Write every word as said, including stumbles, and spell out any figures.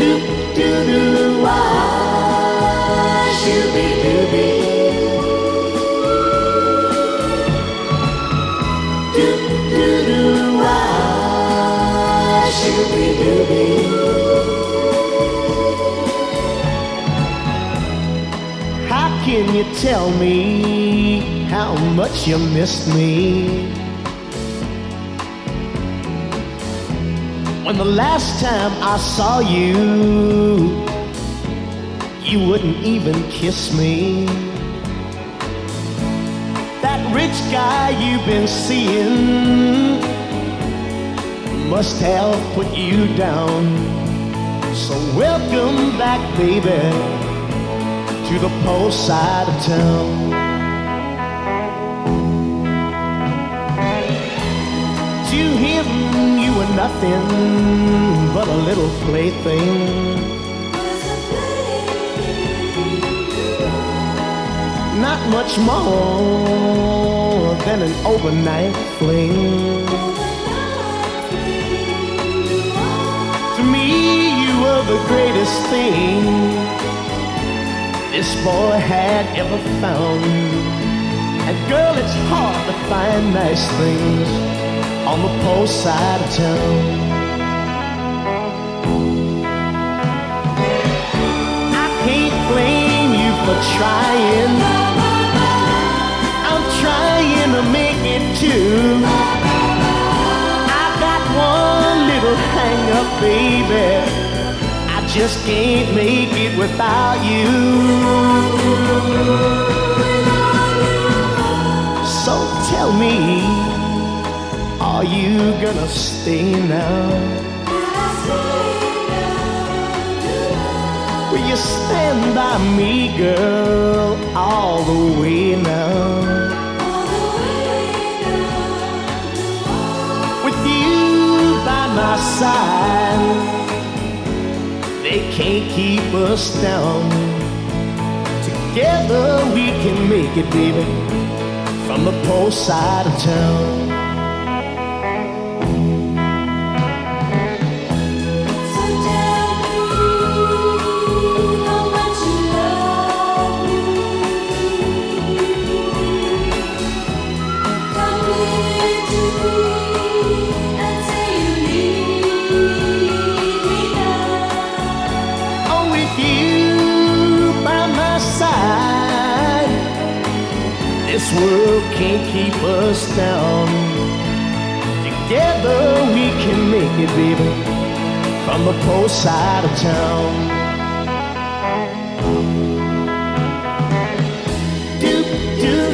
Doop doo doo wah, shooby dooby. Doop doo doo wah, shooby dooby. How can you tell me how much you missed me? When the last time I saw you, you wouldn't even kiss me. That rich guy you've been seeing must have put you down. So welcome back, baby, to the poor side of town. To him you were nothing but a little plaything. Not much more than an overnight fling. To me you were the greatest thing this boy had ever found. And girl, it's hard to find nice things on the poor side of town. I can't blame you for trying. I'm trying to make it too. I got one little hang up, baby. I just can't make it without you. So tell me, are you gonna stay now? Will you stand by me, girl, all the way now? With you by my side, they can't keep us down. Together we can make it, baby, from the poor side of town. This world can't keep us down. Together we can make it, baby, from the poor side of town. Doop, doop.